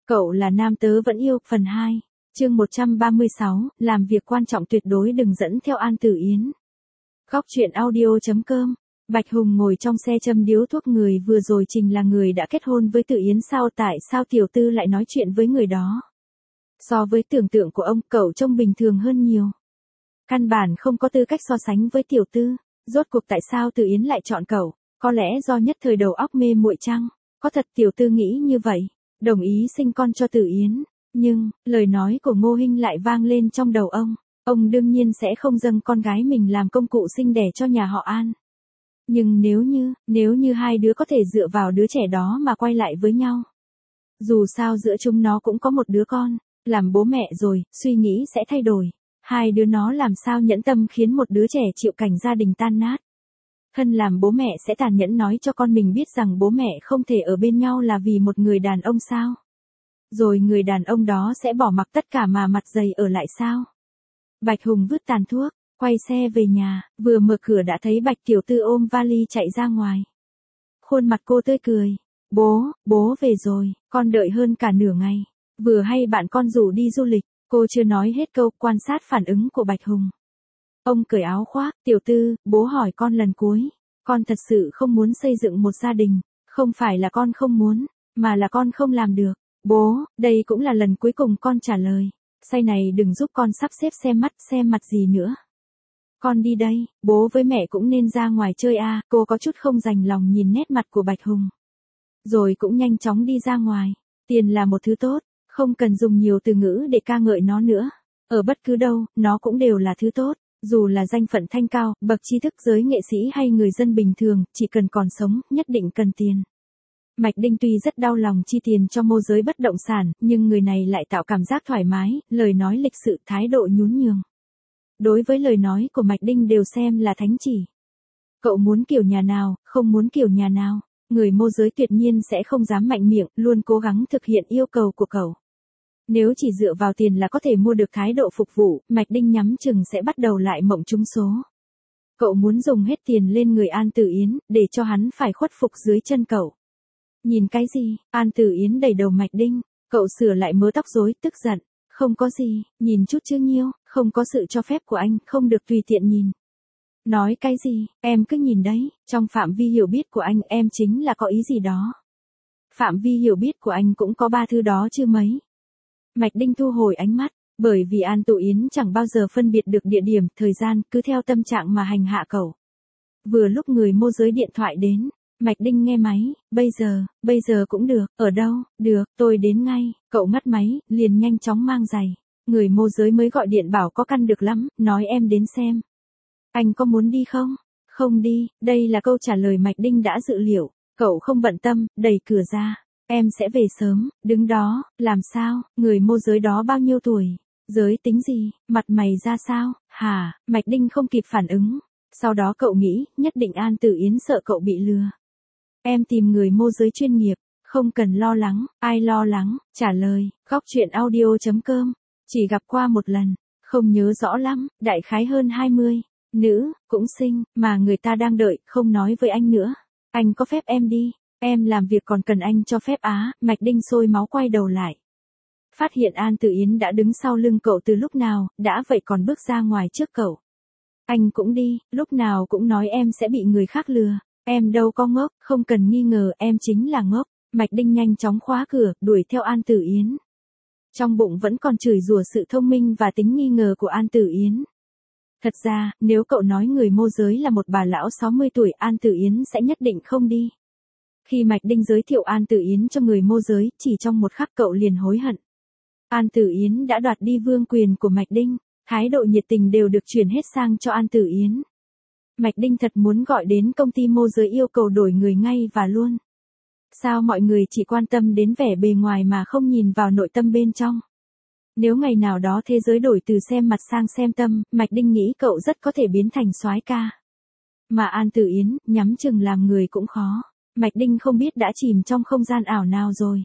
Cậu là nam tớ vẫn yêu, phần 2. Chương 136, làm việc quan trọng tuyệt đối đừng dẫn theo An Tử Yến. Góc truyện audio.com. Bạch Hùng ngồi trong xe châm điếu thuốc, người vừa rồi chính là người đã kết hôn với Tử Yến sao? Tại sao tiểu tư lại nói chuyện với người đó? So với tưởng tượng của ông, cậu trông bình thường hơn nhiều. Căn bản không có tư cách so sánh với tiểu tư. Rốt cuộc tại sao Tử Yến lại chọn cậu? Có lẽ do nhất thời đầu óc mê muội chăng? Có thật tiểu tư nghĩ như vậy, đồng ý sinh con cho Tử Yến. Nhưng, lời nói của Ngô Hinh lại vang lên trong đầu ông. Ông đương nhiên sẽ không dâng con gái mình làm công cụ sinh đẻ cho nhà họ An. Nhưng nếu như hai đứa có thể dựa vào đứa trẻ đó mà quay lại với nhau. Dù sao giữa chúng nó cũng có một đứa con, làm bố mẹ rồi, suy nghĩ sẽ thay đổi. Hai đứa nó làm sao nhẫn tâm khiến một đứa trẻ chịu cảnh gia đình tan nát. Thân làm bố mẹ sẽ tàn nhẫn nói cho con mình biết rằng bố mẹ không thể ở bên nhau là vì một người đàn ông sao? Rồi người đàn ông đó sẽ bỏ mặc tất cả mà mặt dày ở lại sao? Bạch Hùng vứt tàn thuốc, quay xe về nhà, vừa mở cửa đã thấy Bạch tiểu tư ôm vali chạy ra ngoài. Khuôn mặt cô tươi cười. Bố về rồi, con đợi hơn cả nửa ngày. Vừa hay bạn con rủ đi du lịch, cô chưa nói hết câu, quan sát phản ứng của Bạch Hùng. Ông cởi áo khoác, tiểu tư, bố hỏi con lần cuối. Con thật sự không muốn xây dựng một gia đình, không phải là con không muốn, mà là con không làm được. Bố, đây cũng là lần cuối cùng con trả lời. Say này đừng giúp con sắp xếp xem mặt gì nữa. Con đi đây, bố với mẹ cũng nên ra ngoài chơi à, cô có chút không dành lòng nhìn nét mặt của Bạch Hùng. Rồi cũng nhanh chóng đi ra ngoài. Tiền là một thứ tốt, không cần dùng nhiều từ ngữ để ca ngợi nó nữa. Ở bất cứ đâu, nó cũng đều là thứ tốt. Dù là danh phận thanh cao, bậc tri thức, giới nghệ sĩ hay người dân bình thường, chỉ cần còn sống, nhất định cần tiền. Mạch Đinh tuy rất đau lòng chi tiền cho môi giới bất động sản, nhưng người này lại tạo cảm giác thoải mái, lời nói lịch sự, thái độ nhún nhường. Đối với lời nói của Mạch Đinh đều xem là thánh chỉ. Cậu muốn kiểu nhà nào, không muốn kiểu nhà nào, người môi giới tuyệt nhiên sẽ không dám mạnh miệng, luôn cố gắng thực hiện yêu cầu của cậu. Nếu chỉ dựa vào tiền là có thể mua được thái độ phục vụ, Mạch Đinh nhắm chừng sẽ bắt đầu lại mộng trúng số. Cậu muốn dùng hết tiền lên người An Tử Yến, để cho hắn phải khuất phục dưới chân cậu. Nhìn cái gì? An Tử Yến đẩy đầu Mạch Đinh, cậu sửa lại mớ tóc rối, tức giận. Không có gì, nhìn chút chứ nhiêu, không có sự cho phép của anh, không được tùy tiện nhìn. Nói cái gì, em cứ nhìn đấy, trong phạm vi hiểu biết của anh em chính là có ý gì đó. Phạm vi hiểu biết của anh cũng có 3 thứ đó chứ mấy. Mạch Đinh thu hồi ánh mắt, bởi vì An Tử Yến chẳng bao giờ phân biệt được địa điểm, thời gian, cứ theo tâm trạng mà hành hạ cậu. Vừa lúc người môi giới điện thoại đến, Mạch Đinh nghe máy, bây giờ cũng được, ở đâu, được, tôi đến ngay, cậu ngắt máy, liền nhanh chóng mang giày. Người môi giới mới gọi điện bảo có căn được lắm, nói em đến xem. Anh có muốn đi không? Không đi, đây là câu trả lời Mạch Đinh đã dự liệu, cậu không bận tâm, đẩy cửa ra. Em sẽ về sớm, đứng đó, làm sao, người môi giới đó bao nhiêu tuổi, giới tính gì, mặt mày ra sao, hả, Mạch Đinh không kịp phản ứng. Sau đó cậu nghĩ, nhất định An Tử Yến sợ cậu bị lừa. Em tìm người môi giới chuyên nghiệp, không cần lo lắng, ai lo lắng, trả lời, góc truyện audio.com, chỉ gặp qua một lần, không nhớ rõ lắm, đại khái hơn 20, nữ, cũng xinh, mà người ta đang đợi, không nói với anh nữa. Anh có phép em đi. Em làm việc còn cần anh cho phép á, Mạch Đinh sôi máu quay đầu lại. Phát hiện An Tử Yến đã đứng sau lưng cậu từ lúc nào, đã vậy còn bước ra ngoài trước cậu. Anh cũng đi, lúc nào cũng nói em sẽ bị người khác lừa. Em đâu có ngốc, không cần nghi ngờ, em chính là ngốc. Mạch Đinh nhanh chóng khóa cửa, đuổi theo An Tử Yến. Trong bụng vẫn còn chửi rủa sự thông minh và tính nghi ngờ của An Tử Yến. Thật ra, nếu cậu nói người môi giới là một bà lão 60 tuổi, An Tử Yến sẽ nhất định không đi. Khi Mạch Đinh giới thiệu An Tử Yến cho người môi giới, chỉ trong một khắc cậu liền hối hận. An Tử Yến đã đoạt đi vương quyền của Mạch Đinh, thái độ nhiệt tình đều được chuyển hết sang cho An Tử Yến. Mạch Đinh thật muốn gọi đến công ty môi giới yêu cầu đổi người ngay và luôn. Sao mọi người chỉ quan tâm đến vẻ bề ngoài mà không nhìn vào nội tâm bên trong? Nếu ngày nào đó thế giới đổi từ xem mặt sang xem tâm, Mạch Đinh nghĩ cậu rất có thể biến thành soái ca. Mà An Tử Yến, nhắm chừng làm người cũng khó. Mạch Đinh không biết đã chìm trong không gian ảo nào rồi.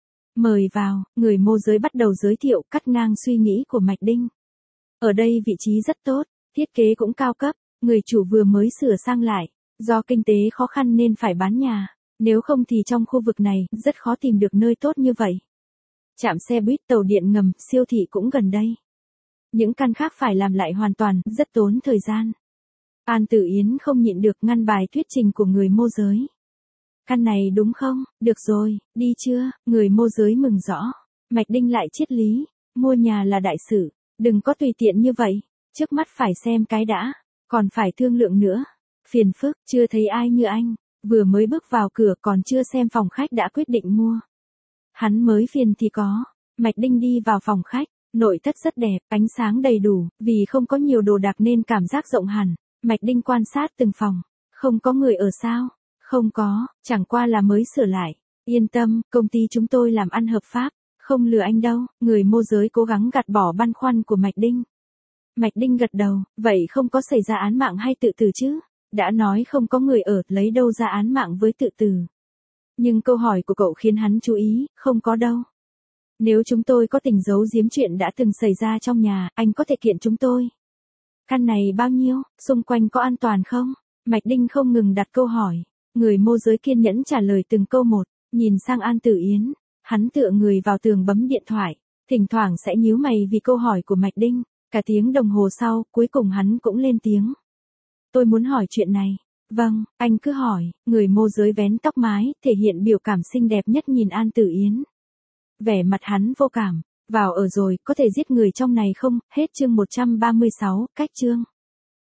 Mời vào, người môi giới bắt đầu giới thiệu, cắt ngang suy nghĩ của Mạch Đinh. Ở đây vị trí rất tốt, thiết kế cũng cao cấp, người chủ vừa mới sửa sang lại. Do kinh tế khó khăn nên phải bán nhà, nếu không thì trong khu vực này, rất khó tìm được nơi tốt như vậy. Trạm xe buýt, tàu điện ngầm, siêu thị cũng gần đây. Những căn khác phải làm lại hoàn toàn, rất tốn thời gian. An Tử Yến không nhịn được ngăn bài thuyết trình của người môi giới. Căn này đúng không? Được rồi, đi chưa? Người môi giới mừng rõ. Mạch Đinh lại triết lý. Mua nhà là đại sự. Đừng có tùy tiện như vậy. Trước mắt phải xem cái đã. Còn phải thương lượng nữa. Phiền phức, chưa thấy ai như anh. Vừa mới bước vào cửa còn chưa xem phòng khách đã quyết định mua. Hắn mới phiền thì có. Mạch Đinh đi vào phòng khách. Nội thất rất đẹp, ánh sáng đầy đủ. Vì không có nhiều đồ đạc nên cảm giác rộng hẳn. Mạch Đinh quan sát từng phòng. Không có người ở sao? Không có, chẳng qua là mới sửa lại. Yên tâm, công ty chúng tôi làm ăn hợp pháp. Không lừa anh đâu. Người môi giới cố gắng gạt bỏ băn khoăn của Mạch Đinh. Mạch Đinh gật đầu. Vậy không có xảy ra án mạng hay tự tử chứ? Đã nói không có người ở, lấy đâu ra án mạng với tự tử. Nhưng câu hỏi của cậu khiến hắn chú ý. Không có đâu. Nếu chúng tôi có tình giấu giếm chuyện đã từng xảy ra trong nhà, anh có thể kiện chúng tôi. Căn này bao nhiêu? Xung quanh có an toàn không? Mạch Đinh không ngừng đặt câu hỏi. Người môi giới kiên nhẫn trả lời từng câu một. Nhìn sang An Tử Yến. Hắn tựa người vào tường bấm điện thoại. Thỉnh thoảng sẽ nhíu mày vì câu hỏi của Mạch Đinh. Cả tiếng đồng hồ sau, cuối cùng hắn cũng lên tiếng. Tôi muốn hỏi chuyện này. Vâng, anh cứ hỏi. Người môi giới vén tóc mái, thể hiện biểu cảm xinh đẹp nhất nhìn An Tử Yến. Vẻ mặt hắn vô cảm. Vào ở rồi, có thể giết người trong này không? Hết chương 136, cách chương.